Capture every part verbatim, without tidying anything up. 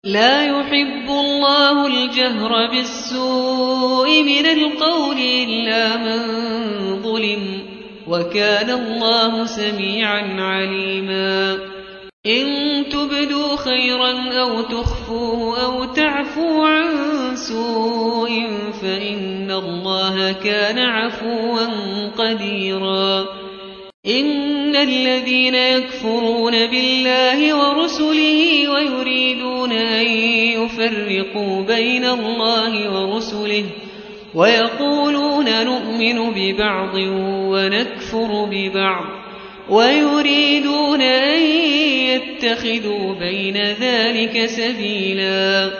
لا يحب الله الجهر بالسوء من القول إلا من ظلم وكان الله سميعا عليما إن تبدوا خيرا أو تخفوه أو تعفوا عن سوء فإن الله كان عفوا قديرا إن الذين يكفرون بالله ورسله ويريدون أن يفرقوا بين الله ورسله ويقولون نؤمن ببعض ونكفر ببعض ويريدون أن يتخذوا بين ذلك سبيلا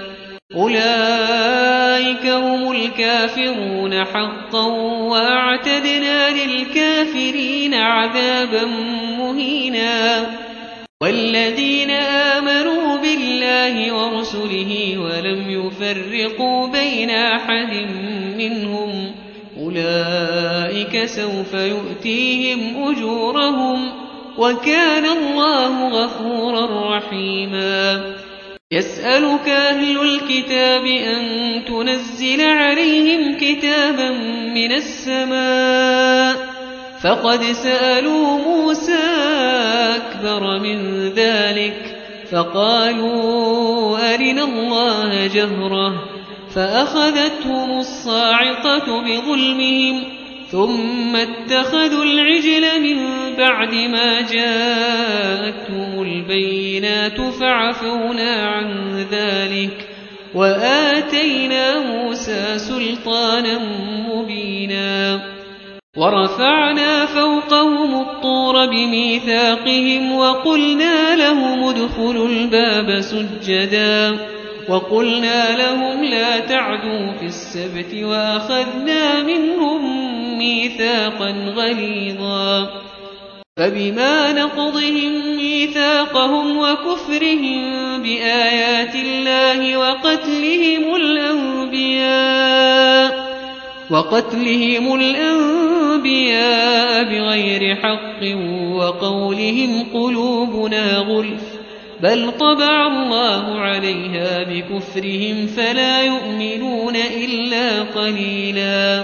أولئك هم الكافرون حقا وأعتدنا للكافرين عذابا مهينا والذين آمنوا بالله ورسله ولم يفرقوا بين أحد منهم أولئك سوف يؤتيهم أجورهم وكان الله غفورا رحيما يسألك أهل الكتاب أن تنزل عليهم كتابا من السماء فقد سألوا موسى أكبر من ذلك فقالوا أرنا الله جهرة فأخذتهم الصاعقة بظلمهم ثم اتخذوا العجل من بعد ما جاءتهم البينات فعفونا عن ذلك وآتينا موسى سلطانا مبينا ورفعنا فوقهم الطور بميثاقهم وقلنا لهم ادخلوا الباب سجدا وقلنا لهم لا تعدوا في السبت وأخذنا منهم ميثاقا غليظا فبما نقضهم ميثاقهم وكفرهم بآيات الله وقتلهم الأنبياء وقتلهم الأنبياء بغير حق وقولهم قلوبنا غلف بل طبع الله عليها بكفرهم فلا يؤمنون إلا قليلا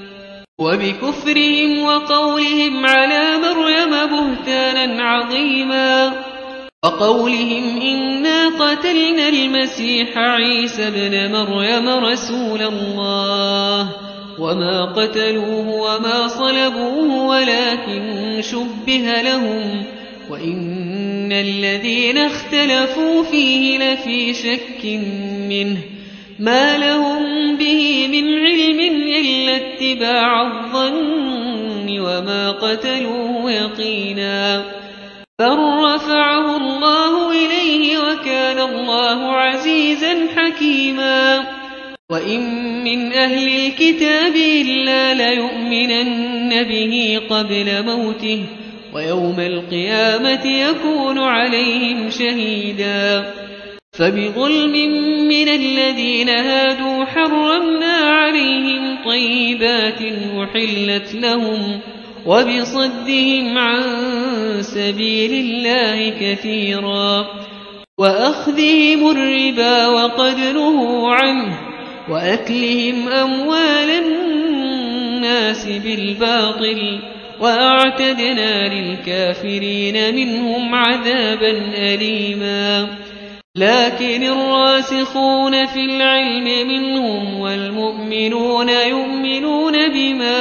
وبكفرهم وقولهم على مريم بهتانا عظيما وقولهم إنا قتلنا المسيح عيسى ابن مريم رسول الله وما قتلوه وما صلبوه ولكن شبه لهم وإن الذين اختلفوا فيه لفي شك منه ما لهم به من علم إلا اتباع الظن وما قتلوه يقينا بل رفعه الله إليه وكان الله عزيزا حكيما وإن من أهل الكتاب إلا ليؤمنن به قبل موته ويوم القيامة يكون عليهم شهيدا فبظلم من الذين هادوا حرمنا عليهم طيبات أحلت لهم وبصدهم عن سبيل الله كثيرا وأخذهم الربا وقد نهوا عنه وأكلهم أموال الناس بالباطل وأعتدنا للكافرين منهم عذابا أليما لكن الراسخون في العلم منهم والمؤمنون يؤمنون بما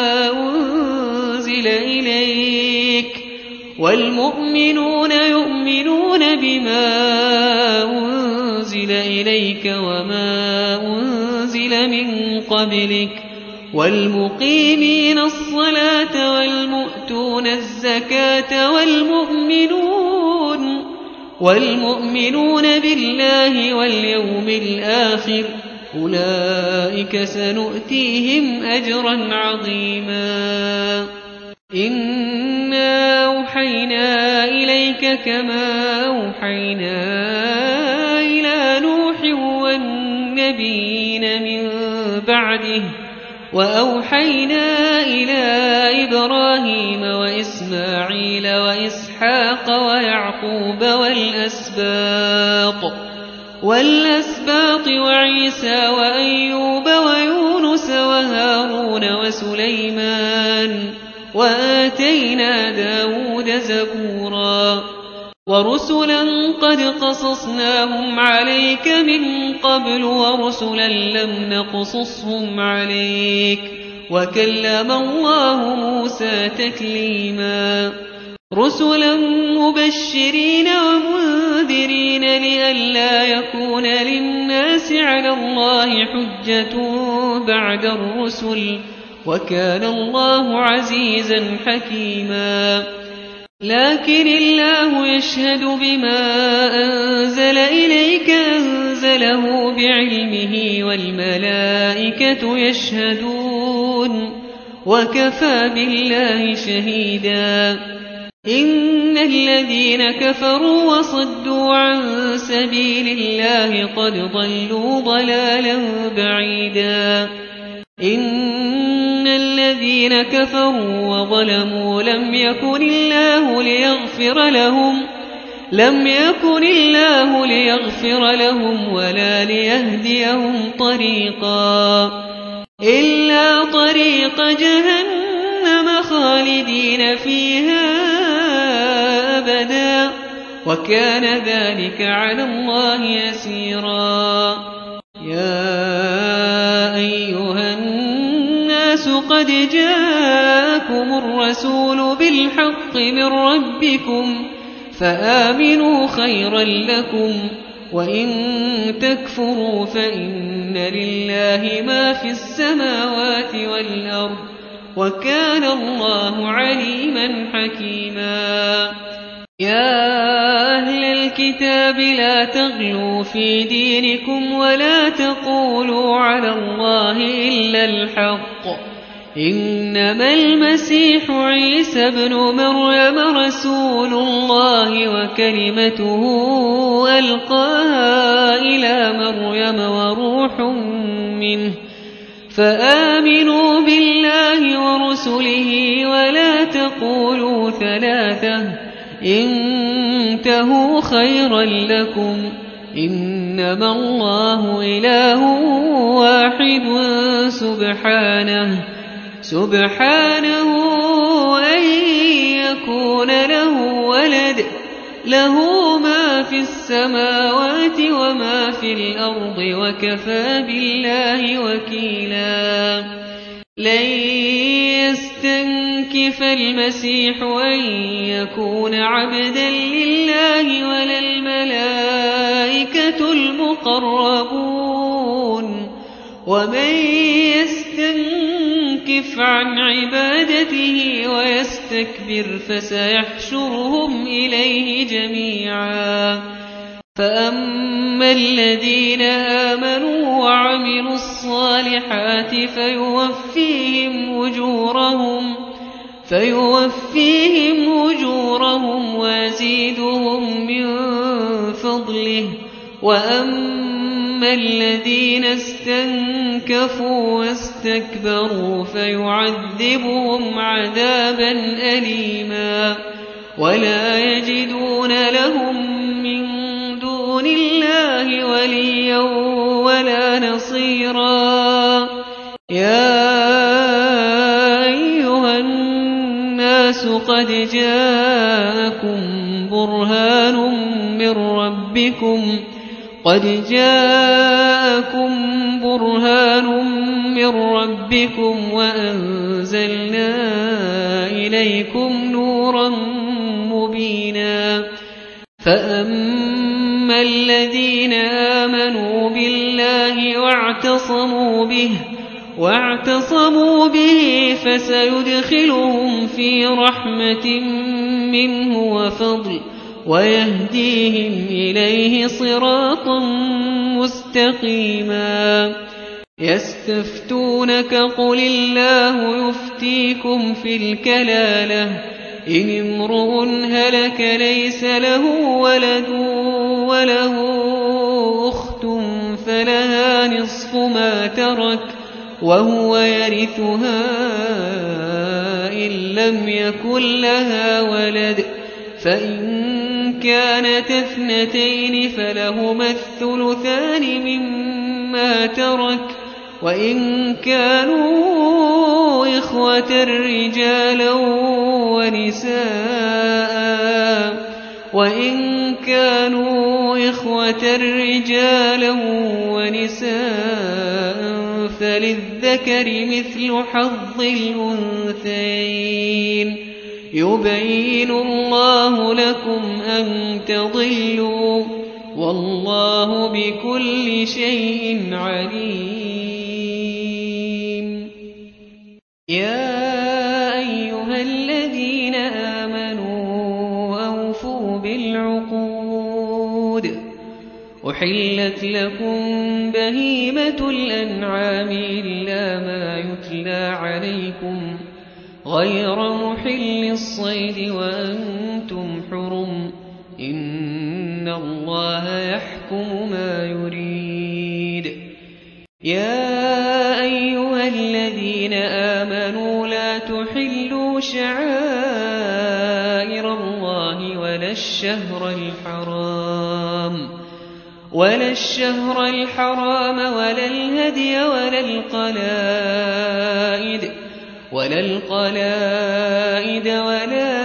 أنزل إليك والمؤمنون يؤمنون بما أنزل إليك وما أنزل من قبلك والمقيمين الصلاة والمؤتون الزكاة والمؤمنون والمؤمنون بالله واليوم الآخر أولئك سنؤتيهم أجرا عظيما إنا أوحينا إليك كما أوحينا إلى نوح والنبيين من بعده وأوحينا إلى إبراهيم وإسماعيل وإسحاق ويعقوب والأسباط والأسباط وعيسى وأيوب ويونس وهارون وسليمان وآتينا داود زبورا ورسلا قد قصصناهم عليك من قبل ورسلا لم نقصصهم عليك وكلم الله موسى تكليما رسلا مبشرين ومنذرين لئلا يكون للناس على الله حجة بعد الرسل وكان الله عزيزا حكيما لكن الله يشهد بما أنزل إليك أنزله بعلمه والملائكة يشهدون وكفى بالله شهيدا إن الذين كفروا وصدوا عن سبيل الله قد ضلوا ضلالا بعيدا إن الذين كفروا وظلموا لم يكن الله ليغفر لهم لم يكن الله ليغفر لهم ولا ليهديهم طريقا إلا طريق جهنم خالدين فيها أبدا وكان ذلك على الله يسيرا يا أيها الناس قد جاءكم الرسول بالحق من ربكم فآمنوا خيرا لكم وإن تكفروا فإن لله ما في السماوات والأرض وكان الله عليما حكيما يا أهل الكتاب لا تغلوا في دينكم ولا تقولوا على الله إلا الحق إنما المسيح عيسى ابن مريم رسول الله وكلمته ألقاها إلى مريم وروح منه فآمنوا بالله ورسله ولا تقولوا ثلاثة انتهوا خيرا لكم إنما الله إله واحد سبحانه سبحانه أن يكون له ولد له ما في السماوات وما في الأرض وكفى بالله وكيلا لن يستنكف المسيح أن يكون عبدا لله ولا الملائكة المقربون ومن يستنكف عن عبادته ويستكبر فسيحشرهم إليه جميعا فأما الذين آمنوا وعملوا الصالحات فيوفيهم أجورهم فيوفيهم أجورهم ويزيدهم من فضله وأما الذين استنكفوا واستكبروا فيعذبهم عذابا أليما ولا يجدون لهم من دون الله وليا ولا نصيرا يا أيها الناس قد جاءكم برهان من ربكم قد جاءكم برهان من ربكم وأنزلنا إليكم نورا مبينا فأما الذين آمنوا بالله واعتصموا به واعتصموا به فسيدخلهم في رحمة منه وفضل ويهديهم إليه صراطا مستقيما يستفتونك قل الله يفتيكم في الكلالة إن امرؤ هلك ليس له ولد وله أخت فلها نصف ما ترك وهو يرثها إن لم يكن لها ولد فإن كانت اثنتين فلهما الثلثان مما ترك وإن كانوا إخوة رجالا ونساء وإن كانوا إخوة رجالا ونساء فللذكر مثل حظ الأنثيين يبين الله لكم أن تضلوا والله بكل شيء عليم. يا أيها الذين آمنوا أوفوا بالعقود أحلت لكم بهيمة الأنعام إلا ما يتلى عليكم غير محل الصيد وأنتم حرم إن الله يحكم ما يريد. يا أيها الذين آمنوا لا تحلوا شعائر الله ولا الشهر الحرام ولا الشهر الحرام ولا الهدي ولا القلائد ولا القلائد ولا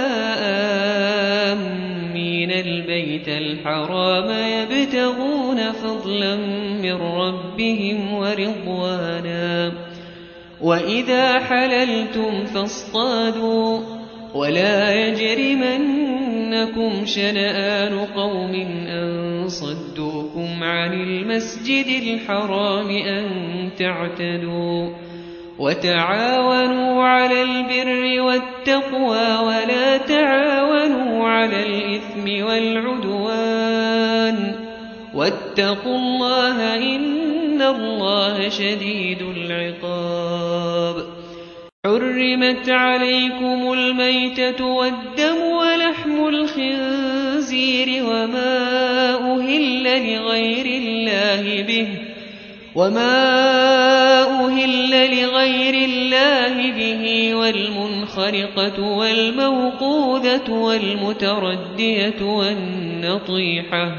آمين البيت الحرام يبتغون فضلا من ربهم ورضوانا وإذا حللتم فاصطادوا ولا يجرمنكم شنآن قوم أن صدوكم عن المسجد الحرام أن تعتدوا وتعاونوا على البر والتقوى ولا تعاونوا على الإثم والعدوان واتقوا الله إن الله شديد العقاب. حرمت عليكم الميتة والدم ولحم الخنزير وما أهل لغير الله به وما أهل لغير الله به والمنخرقة والموقوذة والمتردية والنطيحة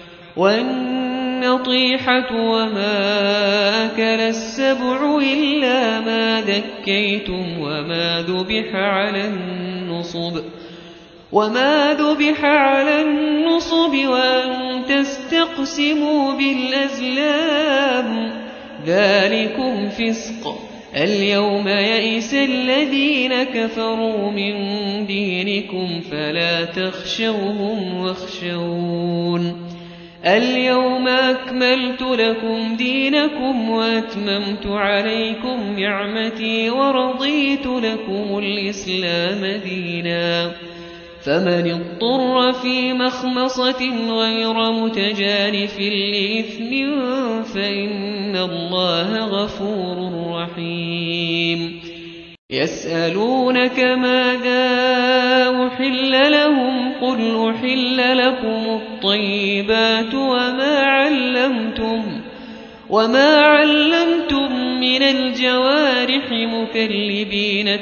والنطيحة وما أكل السبع إلا ما ذكيتم وما ذبح على النصب وما ذبح على النصب وأن تستقسموا بالأزلام ذلكم فسق. اليوم يئس الذين كفروا من دينكم فلا تخشوهم واخشون. اليوم أكملت لكم دينكم وأتممت عليكم نعمتي ورضيت لكم الإسلام دينا. فمن اضطر في مخمصة غير متجانف لإثم فإن الله غفور رحيم. يسألونك ماذا أحل لهم قل أحل لكم الطيبات وما علمتم وما علمتم من الجوارح مكلبين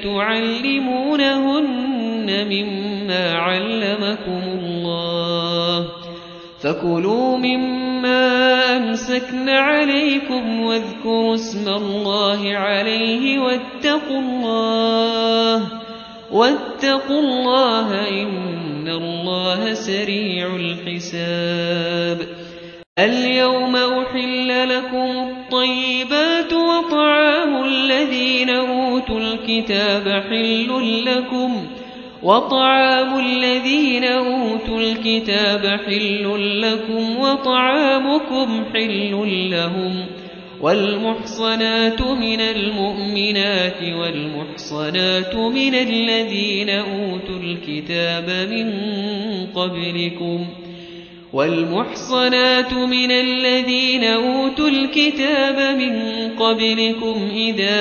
تعلمونهن مما علمكم الله فكلوا مما أمسكن عليكم واذكروا اسم الله عليه واتقوا الله واتقوا الله إن الله سريع الحساب. اليوم أحل لكم الطيبات وطعام الذين أوتوا الكتاب حل لكم وطعام الذين أوتوا الكتاب حل لكم وطعامكم حل لهم والمحصنات من المؤمنات والمحصنات من الذين أوتوا الكتاب من قبلكم والمحصنات من الذين أوتوا الكتاب من قبلكم إذا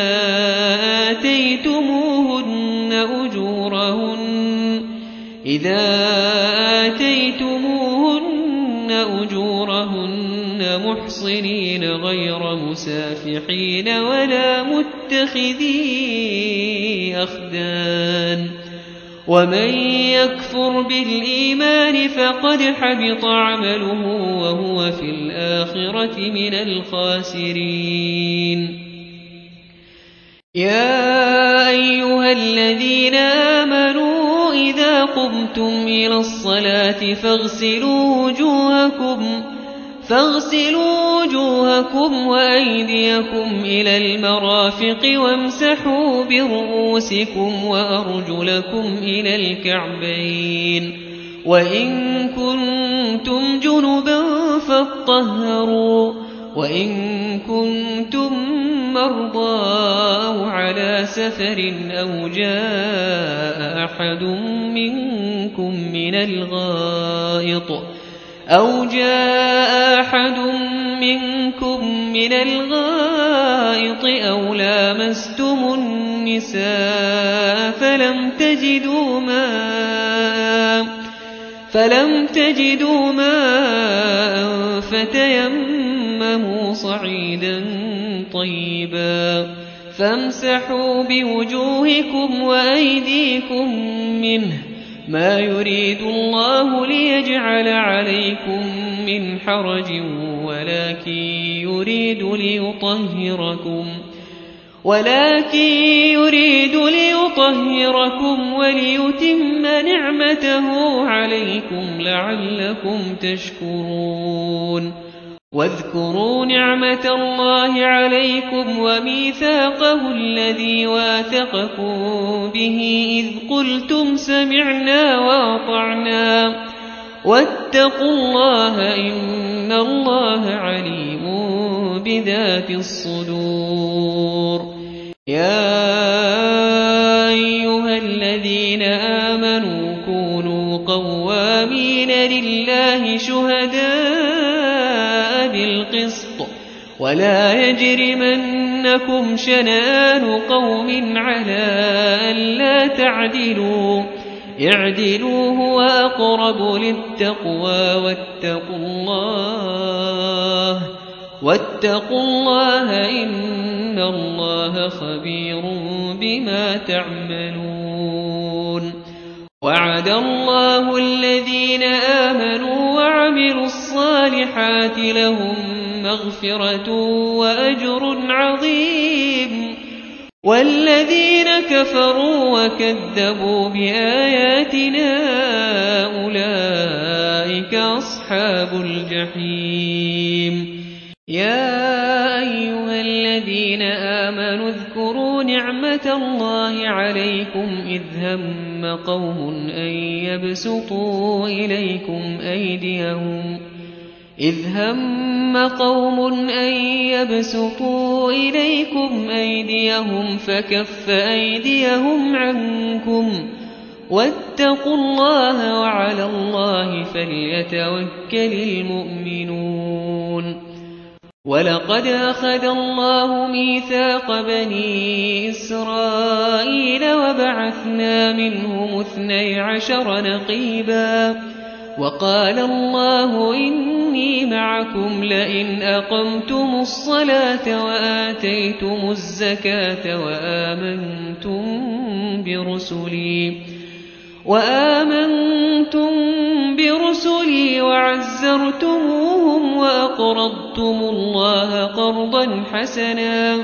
آتيتموهن أجورهن إذا آتيتموهن أجورهن محصنين غير مسافحين ولا متخذي أخدان ومن يكفر بالإيمان فقد حبط عمله وهو في الآخرة من الخاسرين. يا أيها الذين آمنوا إذا قمتم إلى الصلاة فاغسلوا وجوهكم فاغسلوا وجوهكم وأيديكم إلى المرافق وامسحوا برؤوسكم وأرجلكم إلى الكعبين وإن كنتم جنبا فاطهروا وإن كنتم مرضى أو على سفر أو جاء أحد منكم من الغائط أو جاء أحد منكم من الغائط أو لامستم النساء فلم تجدوا ماء فلم تجدوا ماء فتيمموا صعيدا طيبا فامسحوا بوجوهكم وأيديكم منه ما يريد الله ليجعل عليكم من حرج ولكن يريد ليطهركم ولكن يريد ليطهركم وليتم نعمته عليكم لعلكم تشكرون. واذكروا نعمة الله عليكم وميثاقه الذي واثقكم به إذ قلتم سمعنا وأطعنا واتقوا الله إن الله عليم بذات الصدور. يا أيها الذين آمنوا كونوا قوامين لله شهداء بالقسط ولا يجرمنكم شنآن قوم على ألا تعدلوا اعدلوا هو أقرب للتقوى واتقوا الله واتقوا الله إن الله خبير بما تعملون. وعد الله الذين آمنوا وعملوا الصالحات لهم مغفرة وأجر عظيم والذين كفروا وكذبوا بآياتنا أولئك أصحاب الجحيم. يا أيها الذين آمنوا اذكروا نعمة الله عليكم إذ هم قوم أن يبسطوا إليكم أيديهم إذ هم قوم أن يبسطوا إليكم أيديهم فكف أيديهم عنكم واتقوا الله وعلى الله فليتوكل المؤمنون. ولقد أخذ الله ميثاق بني إسرائيل وبعثنا منهم اثني عشر نقيبا وقال الله إني معكم لئن أقمتم الصلاة وآتيتم الزكاة وآمنتم برسلي وآمنتم برسلي وعزرتموهم وأقرضتم الله قرضا حسنا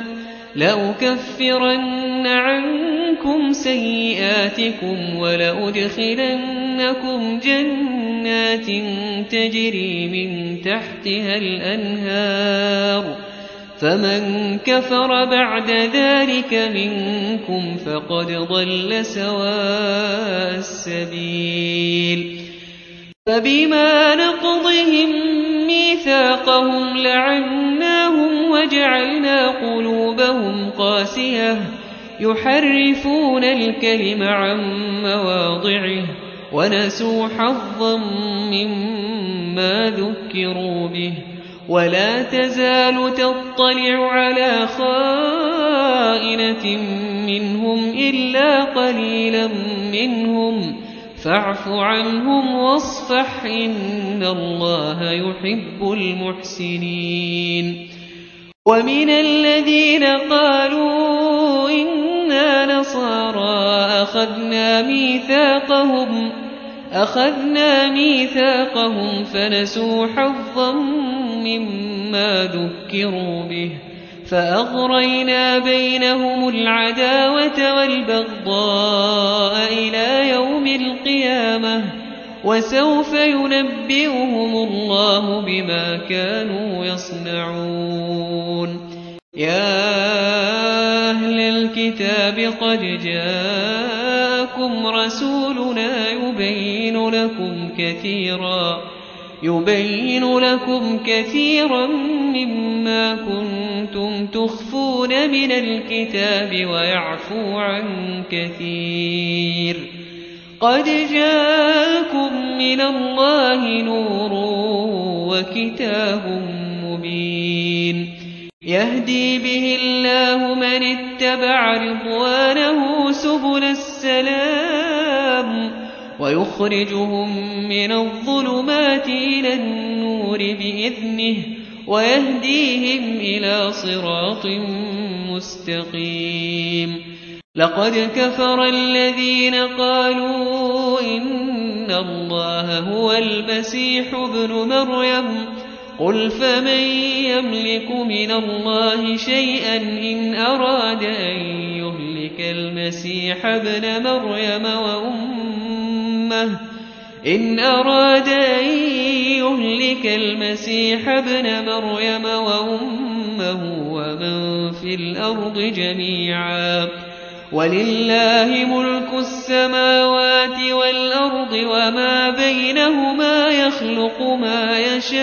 لأكفرن عنكم سيئاتكم ولأدخلنكم جنات تجري من تحتها الأنهار فمن كفر بعد ذلك منكم فقد ضل سواء السبيل. فبما نقضهم ميثاقهم لعناهم وجعلنا قلوبهم قاسية يحرفون الكلم عن مواضعه ونسوا حظا مما ذكروا به ولا تزال تطلع على خائنة منهم إلا قليلا منهم فاعف عنهم واصفح إن الله يحب المحسنين. ومن الذين قالوا إنا نصارى أخذوا أخذنا ميثاقهم أخذنا ميثاقهم فنسوا حظا مما ذكروا به فأغرينا بينهم العداوة والبغضاء إلى يوم القيامة وسوف ينبئهم الله بما كانوا يصنعون. يا أهل الكتاب قد جاءكم رسولنا يبين لكم كثيرا يبين لكم كثيرا مما كنتم تخفون من الكتاب ويعفو عن كثير. قد جاءكم من الله نور وكتاب مبين يهدي به الله من اتبع رضوانه سبل السلام ويخرجهم من الظلمات إلى النور بإذنه ويهديهم إلى صراط مستقيم. لقد كفر الذين قالوا إن الله هو المسيح ابن مريم قل فمن يملك من الله شيئا إن أراد أن يهلك المسيح ابن مريم وأمه إن أراد أن يهلك المسيح ابن مريم وأمه ومن في الأرض جميعا ولله ملك السماوات والأرض وما بينهما يخلق ما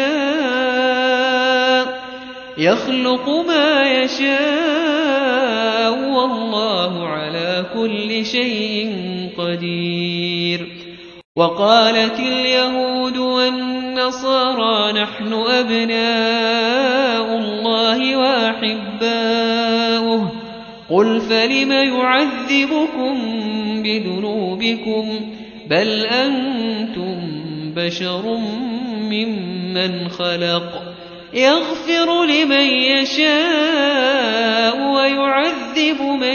يشاء يخلق ما يشاء والله على كل شيء قدير. وقالت اليهود والنصارى نحن أبناء الله وأحباؤه قل فلم يعذبكم بذنوبكم بل أنتم بشر ممن خلق يغفر لمن يشاء ويعذب من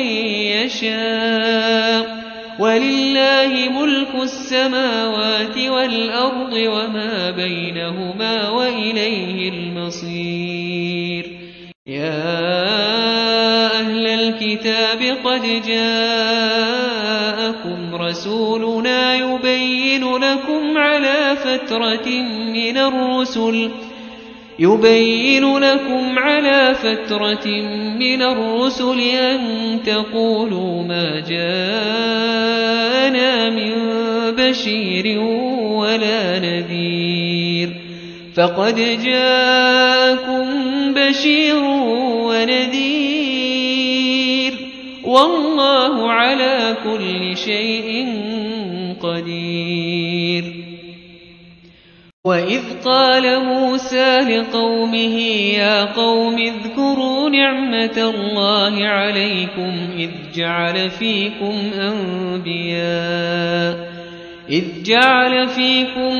يشاء ولله ملك السماوات والأرض وما بينهما وإليه المصير. يا أهل الكتاب قد جاءكم رسولنا يبين لكم على فترة من الرسل يبين لكم على فترة من الرسل أن تقولوا ما جاءنا من بشير ولا نذير فقد جاءكم بشير ونذير والله على كل شيء قدير. وإذ قال موسى لقومه يا قوم اذكروا نعمة الله عليكم إذ جعل فيكم أنبياء إذ جعل فيكم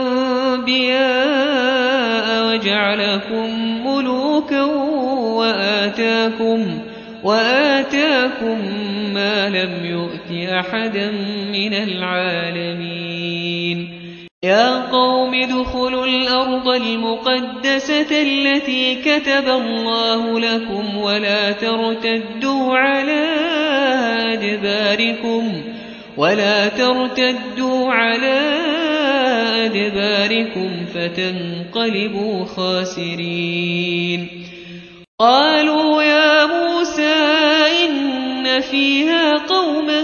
أنبياء وجعلكم ملوكا وآتاكم وآتاكم ما لم يؤت أحدا من العالمين. يا قوم ادخلوا الأرض المقدسة التي كتب الله لكم ولا ترتدوا على أدباركم ولا ترتدوا على أدباركم فتنقلبوا خاسرين. قالوا يا موسى إن فيها قوما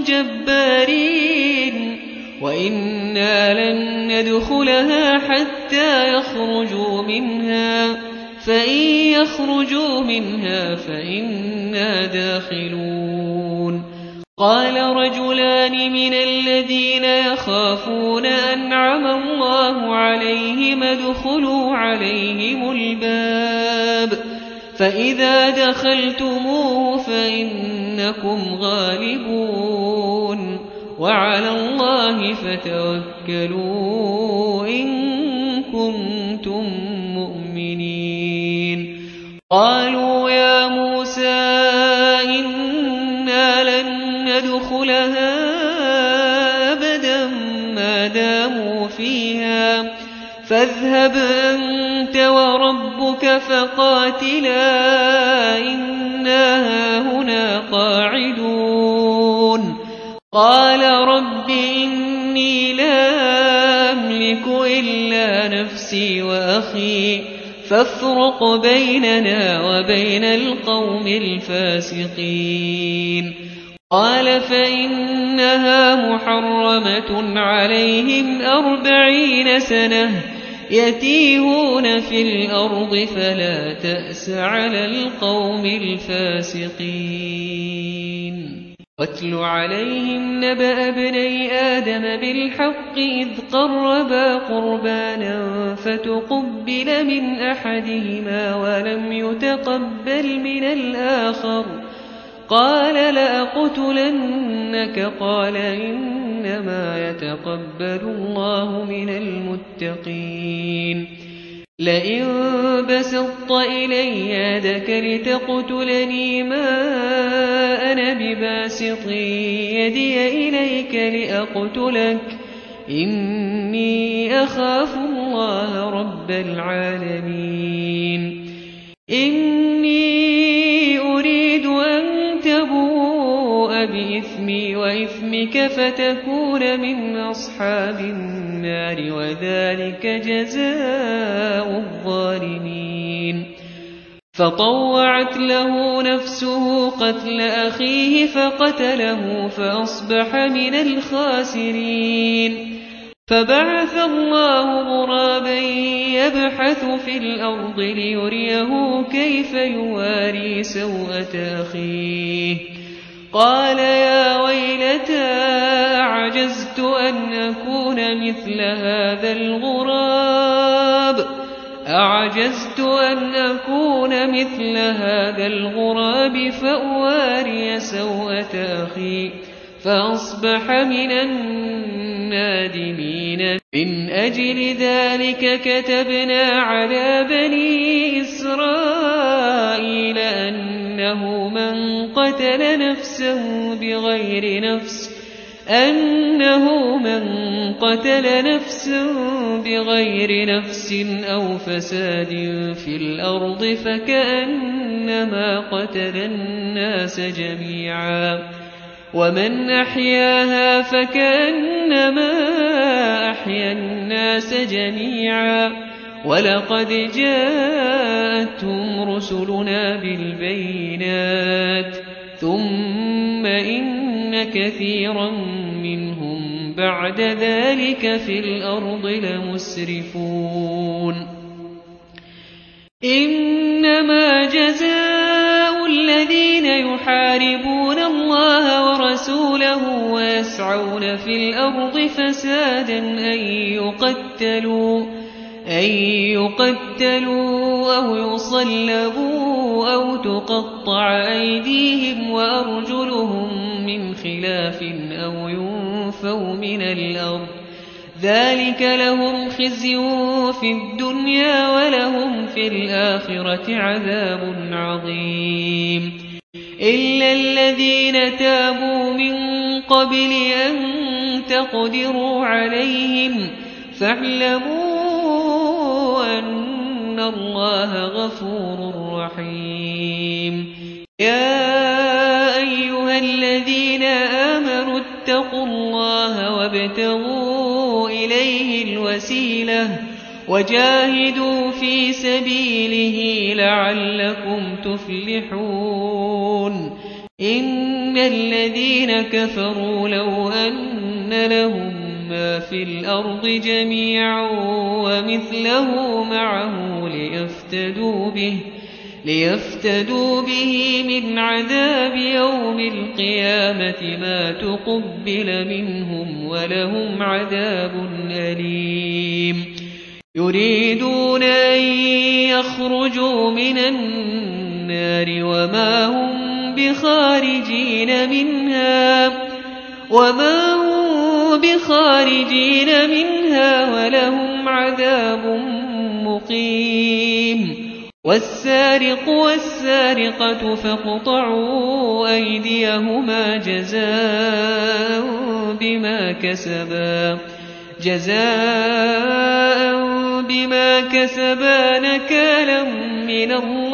جبارين وإنا لن ندخلها حتى يخرجوا منها فإن يخرجوا منها فإنا داخلون. قال رجلان من الذين يخافون أنعم الله عليهم ادخلوا عليهم الباب فإذا دخلتموه فإنكم غالبون وعلى الله فتوكلوا إن كنتم مؤمنين. قالوا يا موسى إنا لن ندخلها فاذهبا فقاتلا إنا هاهنا قاعدون قال رب إني لا أملك إلا نفسي وأخي فافرق بيننا وبين القوم الفاسقين قال فإنها محرمة عليهم أربعين سنة يتيهون في الأرض فلا تأس على القوم الفاسقين واتل عليهم نبأ ابني آدم بالحق إذ قربا قربانا فتقبل من أحدهما ولم يتقبل من الآخر قال لأقتلنك قال إنما يتقبل الله من المتقين لئن بسطت إلي يدك لتقتلني ما أنا بباسط يدي إليك لأقتلك إني أخاف الله رب العالمين إني أريد أن تبوء بإثمي وإثمك فتكون من أصحاب النار وذلك جزاء الظالمين فطوعت له نفسه قتل أخيه فقتله فأصبح من الخاسرين فبعث الله غرابا يبحث في الأرض ليريه كيف يواري سوءة أخيه قال يا ويلتى أعجزت أن أكون مثل هذا الغراب أعجزت أن أكون مثل هذا الغراب فأواري سوءة أخي فأصبح من النادمين من أجل ذلك كتبنا على بني إسرائيل أنه من قتل نفسا بغير نفس أنه من قتل نفسا بغير نفس أو فساد في الأرض فكأنما قتل الناس جميعا ومن أحياها فكأنما أحيا الناس جميعا ولقد جاءتهم رسلنا بالبينات ثم إن كثيرا منهم بعد ذلك في الأرض لمسرفون إنما جزاء الذين يحاربون الله ورسوله ويسعون في الأرض فسادا أن يقتلوا أن يقتلوا أو يصلبوا أو تقطع أيديهم وأرجلهم من خلاف أو ينفوا من الأرض ذلك لهم خزي في الدنيا ولهم في الآخرة عذاب عظيم إلا الذين تابوا من قبل أن تقدروا عليهم فاعلموا أن الله غفور رحيم يا أيها الذين آمنوا اتقوا الله وابتغوا إليه الوسيلة وجاهدوا في سبيله لعلكم تفلحون إن الذين كفروا لو أن لهم ما في الأرض جميعا ومثله معه ليفتدوا به ليفتدوا به من عذاب يوم القيامة ما تقبل منهم ولهم عذاب أليم يريدون أن يخرجوا من النار وما هم بخارجين منها وما هم بخارجين منها ولهم عذاب مقيم والسارق والسارقة فاقطعوا أيديهما جزاء بما كسبا جزاء بما كسبا نكالا من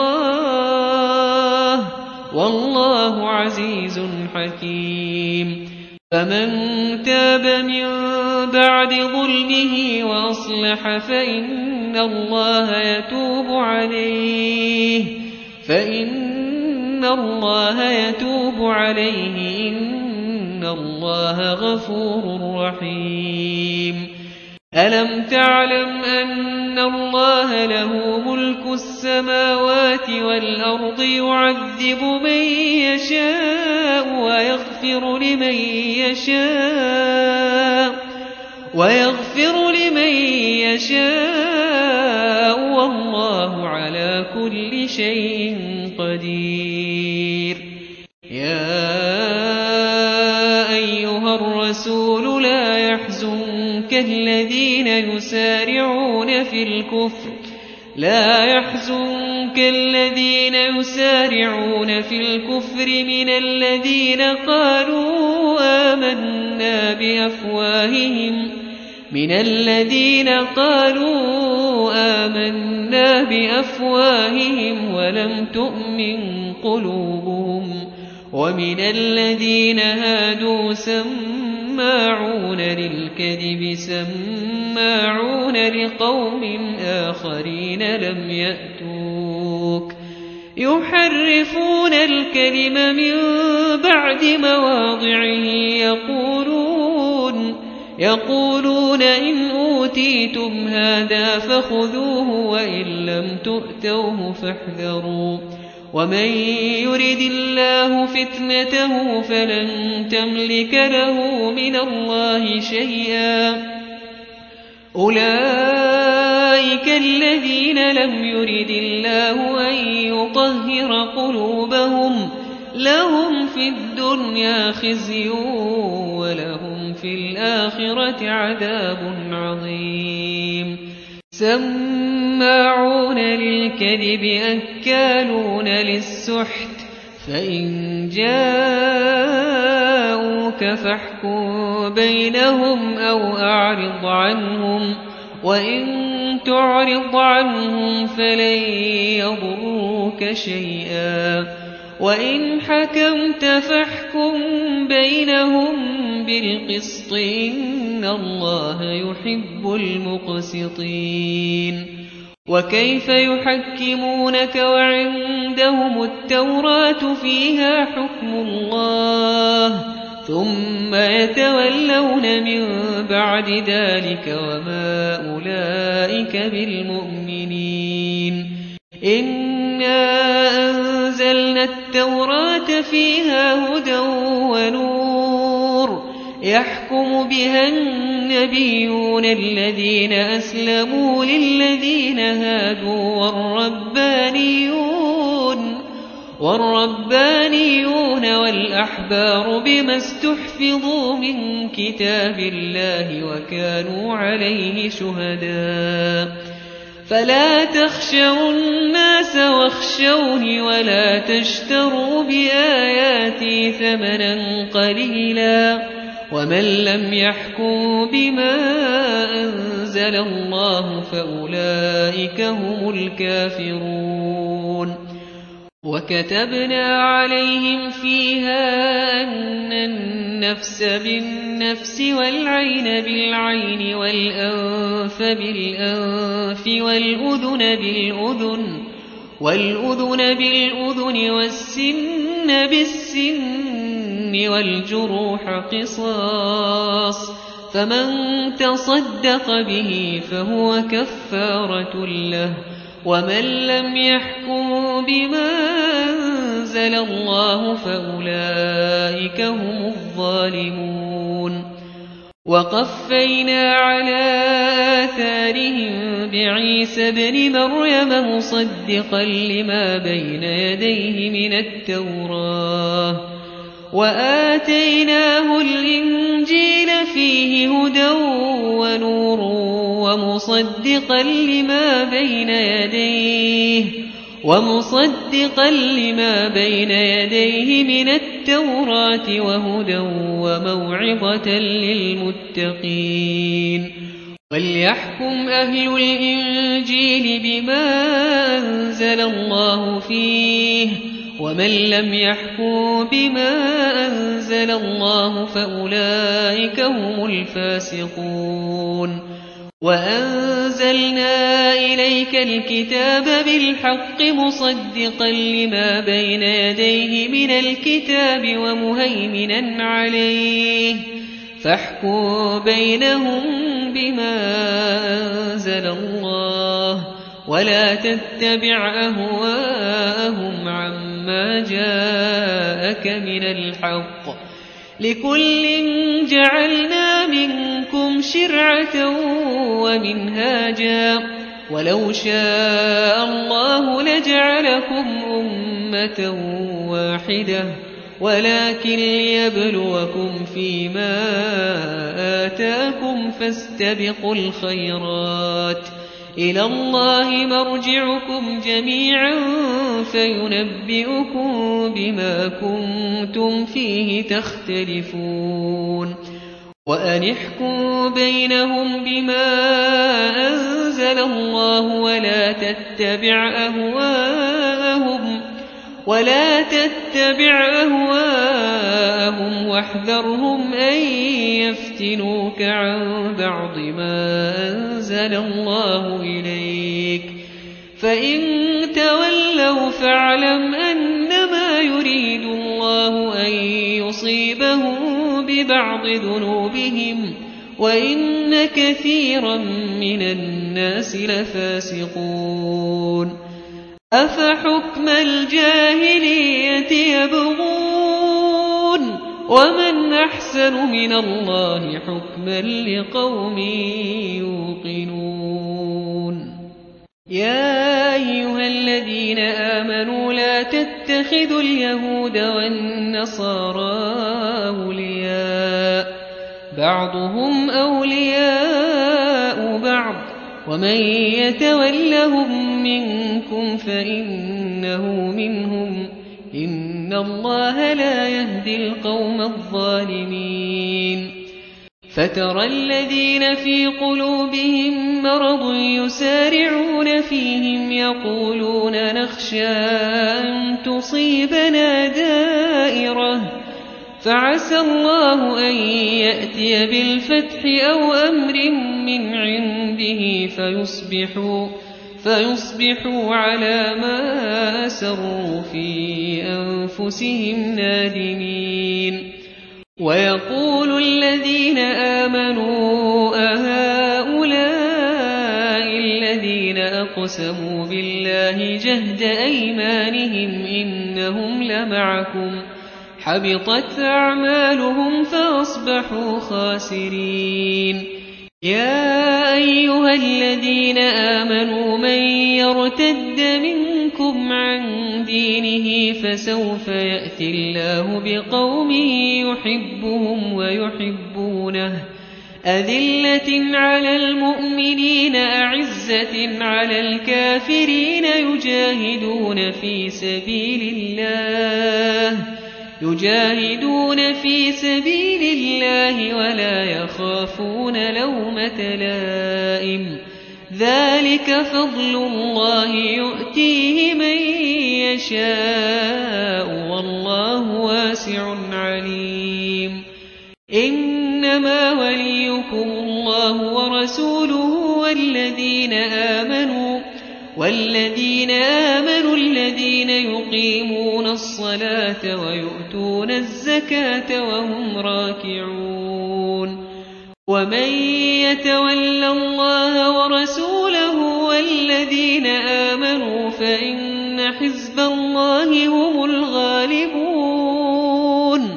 الله والله عزيز حكيم فمن تاب من بعد ظلمه وأصلح فإن الله يتوب عليه فإن الله يتوب عليه إن الله غفور رحيم ألم تعلم أن الله له ملك السماوات والأرض يعذب من يشاء ويغفر لمن يشاء ويغفر لمن يشاء والله على كل شيء قدير يا أيها الرسول لا يحزنك الذين يسارعون في الكفر لا يحزنك الذين يسارعون في الكفر من الذين قالوا آمنا بأفواههم من الذين قالوا آمنا بأفواههم ولم تؤمن قلوبهم ومن الذين هادوا سماعون للكذب سماعون لقوم آخرين لم يأتوك يحرفون الكلم من بعد مواضعه يقولون يقولون إن أوتيتم هذا فخذوه وإن لم تؤتوه فاحذروا ومن يرد الله فتنته فلن تملك له من الله شيئا أولئك الذين لم يرد الله أن يطهر قلوبهم لهم في الدنيا خزي ولهم في الآخرة عذاب عظيم سماعون للكذب أكالون للسحت فإن جاءوك فاحكم بينهم أو أعرض عنهم وإن تعرض عنهم فلن يضروك شيئا وإن حكمت فاحكم بينهم بالقسط إن الله يحب المقسطين وكيف يحكمونك وعندهم التوراة فيها حكم الله ثم يتولون من بعد ذلك وما أولئك بالمؤمنين إنا أنزلنا التوراة فيها هدى ونور يحكم بها النبيون الذين أسلموا للذين هادوا والربانيون والربانيون والأحبار بما استحفظوا من كتاب الله وكانوا عليه شهداء فلا تخشوا الناس واخشوني ولا تشتروا بآياتي ثمنا قليلا ومن لم يحكم بما أنزل الله فأولئك هم الكافرون وكتبنا عليهم فيها أن النفس بالنفس والعين بالعين والأنف بالأنف والأذن بالأذن والأذن بالأذن والسن بالسن والجروح قصاص فمن تصدق به فهو كفارة له ومن لم يحكم بما أنزل الله فأولئك هم الظالمون وقفينا على آثارهم بعيسى ابن مريم مصدقا لما بين يديه من التوراة وآتيناه الإنجيل فيه هدى ونور ومصدقا لما بين يديه ومصدقا لما بين يديه من التوراة وهدى وموعظة للمتقين وليحكم أهل الإنجيل بما أنزل الله فيه ومن لم يحكم بما أنزل الله فأولئك هم الفاسقون وأنزلنا إليك الكتاب بالحق مصدقا لما بين يديه من الكتاب ومهيمنا عليه فاحكم بينهم بما أنزل الله ولا تتبع أهواءهم عما جاءك من الحق لكل جعلنا منكم شرعة ومنهاجا ولو شاء الله لجعلكم أمة واحدة ولكن ليبلوكم فيما آتاكم فاستبقوا الخيرات إلى الله مرجعكم جميعا فينبئكم بما كنتم فيه تختلفون وأن احكم بينهم بما أنزل الله ولا تتبع أهواءهم ولا تتبع أهواءهم واحذرهم أن يفتنوك عن بعض ما أنزل الله إليك فإن تولوا فاعلم أنما يريد الله أن يصيبهم ببعض ذنوبهم وإن كثيرا من الناس لفاسقون أفحكم الجاهلية يبغون ومن أحسن من الله حكما لقوم يوقنون يا أيها الذين آمنوا لا تتخذوا اليهود والنصارى أولياء بعضهم أولياء بعض ومن يتولهم منكم فإنه منهم إن الله لا يهدي القوم الظالمين فترى الذين في قلوبهم مرض يسارعون فيهم يقولون نخشى أن تصيبنا دائرة فعسى الله أن يأتي بالفتح أو أمر من عنده فيصبحوا, فيصبحوا على ما أسروا في أنفسهم نادمين ويقول الذين آمنوا أهؤلاء الذين أقسموا بالله جهد أيمانهم إنهم لمعكم حبطت أعمالهم فأصبحوا خاسرين يا أيها الذين آمنوا من يرتد منكم عن دينه فسوف يأتي الله بقوم يحبهم ويحبونه أذلة على المؤمنين أعزة على الكافرين يجاهدون في سبيل الله يجاهدون في سبيل الله ولا يخافون لومة لائم ذلك فضل الله يؤتيه من يشاء والله واسع عليم إنما وليكم الله ورسوله والذين آمنوا والذين آمنوا الذين يقيمون الصلاة ويؤتون الزكاة وهم راكعون ومن يتول الله ورسوله والذين آمنوا فإن حزب الله هم الغالبون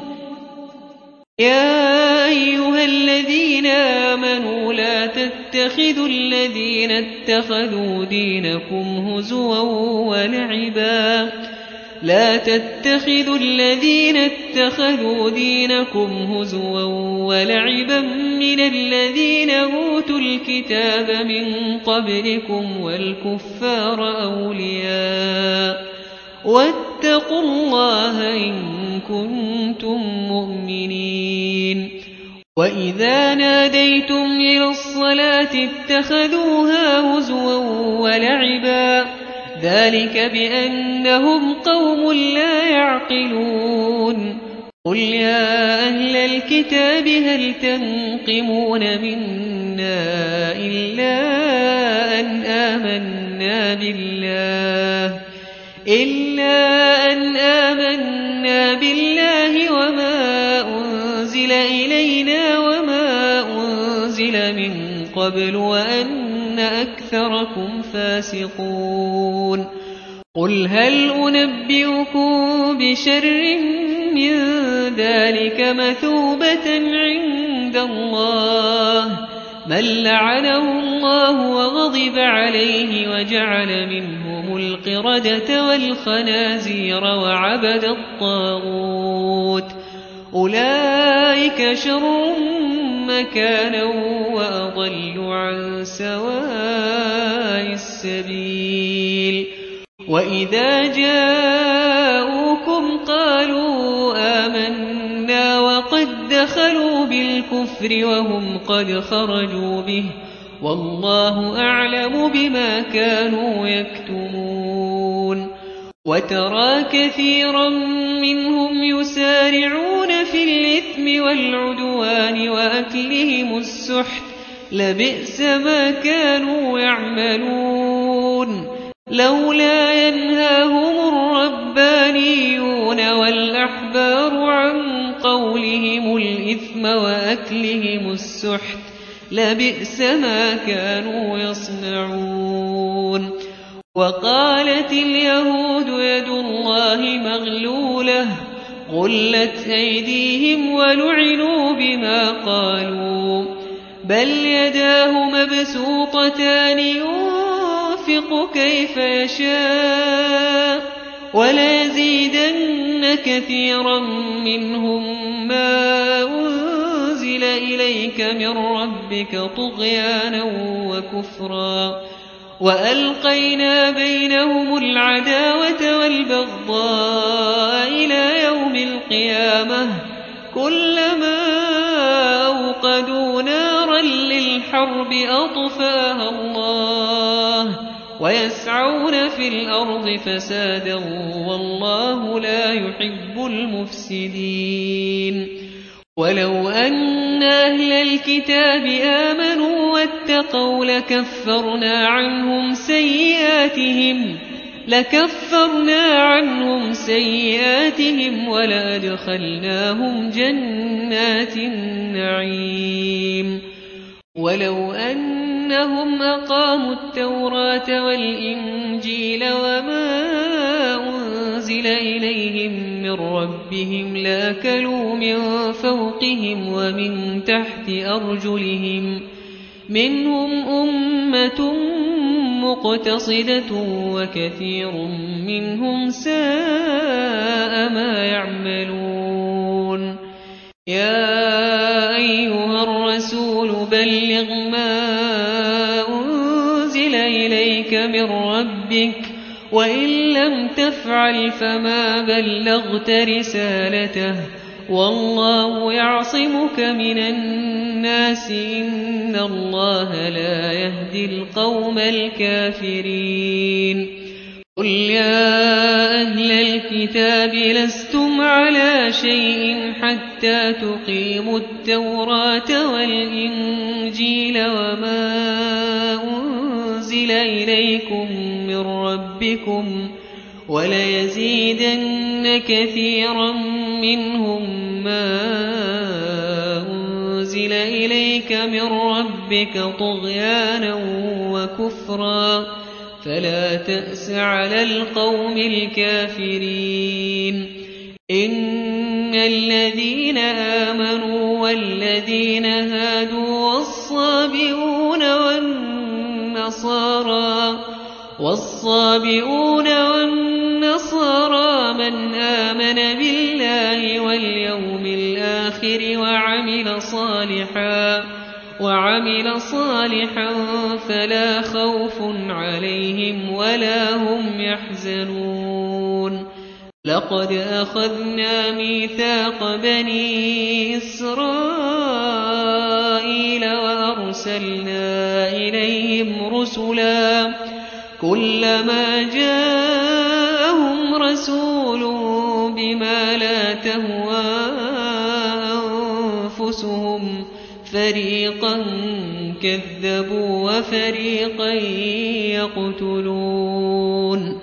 يا أيها الذين آمنوا لا تتخذوا الذين اتخذوا دينكم هزوا ولعبا لا تتخذوا الذين اتخذوا دينكم هزوا ولعبا من الذين أوتوا الكتاب من قبلكم والكفار أولياء واتقوا الله إن كنتم مؤمنين وإذا ناديتم إلى الصلاة اتخذوها هزوا ولعبا ذلك بأنهم قوم لا يعقلون قل يا أهل الكتاب هل تنقمون منا إلا أن آمنا بالله إلا أن آمنا بالله وما أنزل إلينا وما أنزل من قبل وأن أكثركم فاسقون قل هل أنبئكم بشر من ذلك مثوبة عند الله من لعنه الله وغضب عليه وجعل منهم القردة والخنازير وعبد الطاغوت أولئك شر مكانا وأضل عن سواء السبيل وإذا جاءوكم قالوا آمنا وقد دخلوا بالكفر وهم قد خرجوا به والله أعلم بما كانوا يكتمون وترى كثيرا منهم يسارعون في الإثم والعدوان وأكلهم السحت لبئس ما كانوا يعملون لولا ينهاهم الربانيون والأحبار عن قولهم الإثم وأكلهم السحت لبئس ما كانوا يصنعون وقالت اليهود يد الله مغلولة غلت أيديهم ولعنوا بما قالوا بل يداه مبسوطتان ينفق كيف يشاء وليزيدن كثيرا منهم ما أنزل إليك من ربك طغيانا وكفرا وألقينا بينهم العداوة والبغضاء إلى يوم القيامة كلما أوقدوا نارا للحرب أطفاها الله ويسعون في الأرض فسادا والله لا يحب المفسدين ولو أن أهل الكتاب آمنوا واتقوا لكفرنا عنهم سيئاتهم لكفرنا عنهم سيئاتهم ولأدخلناهم جنات النعيم ولو أنهم أقاموا التوراة والإنجيل وما أنزل إليهم من ربهم لأكلوا من فوقهم ومن تحت أرجلهم منهم أمة مقتصدة وكثير منهم ساء ما يعملون يا أيها الرسول بلغ ما أنزل إليك من ربك وإن لم تفعل فما بلغت رسالته والله يعصمك من الناس إن الله لا يهدي القوم الكافرين قل يا أهل الكتاب لستم على شيء حتى تقيموا التوراة والإنجيل وما أنزل إليكم من ربكم وليزيدن كثيرا منهم ما أنزل إليك من ربك طغيانا وكفرا فلا تأس على القوم الكافرين إن الذين آمنوا والذين هادوا والصابئون والنصارى والصابئون والنصارى من آمن بالله واليوم الآخر وعمل صالحا وعمل صالحا فلا خوف عليهم ولا هم يحزنون لقد أخذنا ميثاق بني إسرائيل وأرسلنا إليهم رسلا كلما جاءهم رسول بما لا تهوى أنفسهم فريقا كذبوا وفريقا يقتلون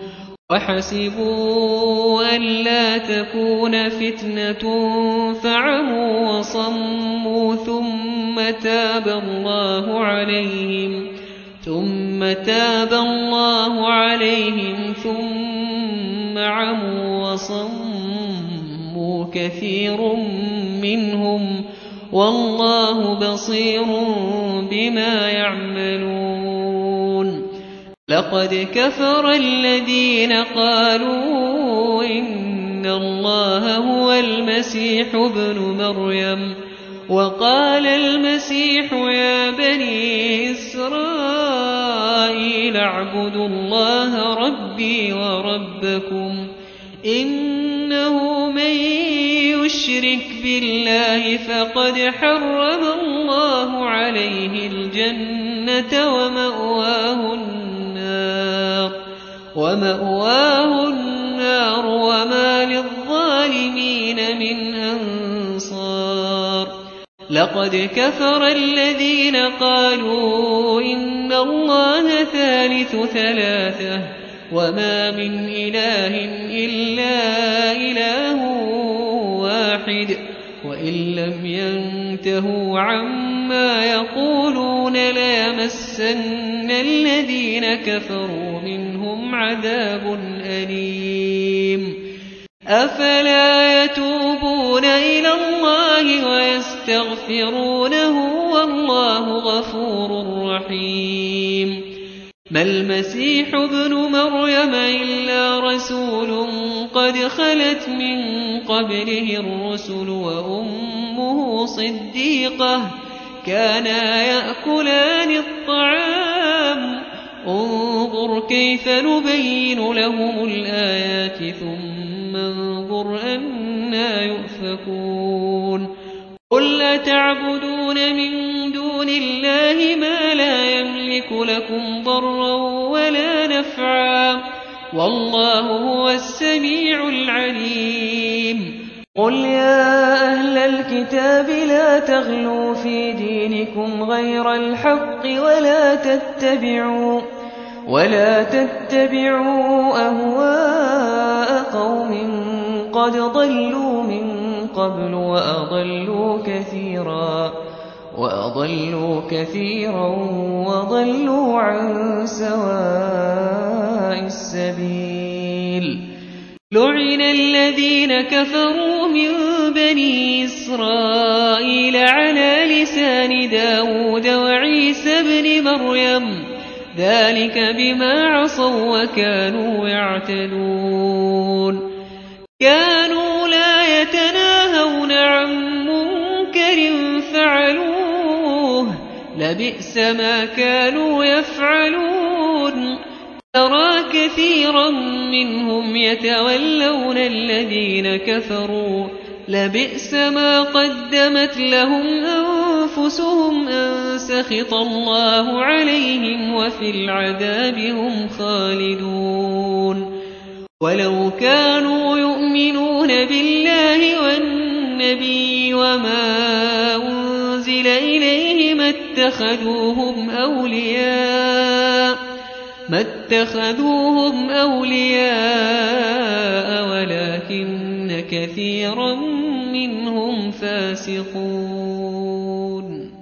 وحسبوا ألا تكون فتنة فعموا وصموا ثم تاب الله عليهم ثم تاب الله عليهم ثم عموا وصموا كثير منهم والله بصير بما يعملون لقد كفر الذين قالوا إن الله هو المسيح ابن مريم وقال المسيح يا بني إسرائيل اعبدوا الله ربي وربكم إنه من يشرك بالله فقد حرم الله عليه الجنة ومأواه النار ومأواه النار وما للظالمين من أنصار لقد كفر الذين قالوا إن الله ثالث ثلاثة وما من إله إلا إله واحد وإن لم ينتهوا عما يقولون ليمسن الذين كفروا منهم عذاب أليم أفلا يتوبون إلى الله ويستغفرونه والله غفور رحيم ما المسيح ابن مريم إلا رسول قد خلت من قبله الرسل وأمه صديقة كانا يأكلان الطعام انظر كيف نبين لهم الآيات ثم انظر أنا يؤفكون قل أتعبدون من دون الله ما لا يملك لكم ضرا ولا نفعا والله هو السميع العليم قل يا أهل الكتاب لا تغلوا في دينكم غير الحق ولا تتبعوا ولا تتبعوا أهواء قوم قد ضلوا من قبل وأضلوا كثيرا وأضلوا كثيرا وضلوا عن سواء السبيل لعن الذين كفروا من بني إسرائيل على لسان داود وعيسى بن مريم ذلك بما عصوا وكانوا يعتدون كانوا لا يتناهون عن منكر فعلوه لبئس ما كانوا يفعلون ترى كثيرا منهم يتولون الذين كفروا لبئس ما قدمت لهم أنفسهم أن سخط الله عليهم وفي العذاب هم خالدون ولو كانوا يؤمنون بالله والنبي وما أنزل إليه ما اتخذوهم أولياء ما اتخذوهم أولياء ولكن كثيرا منهم فاسقون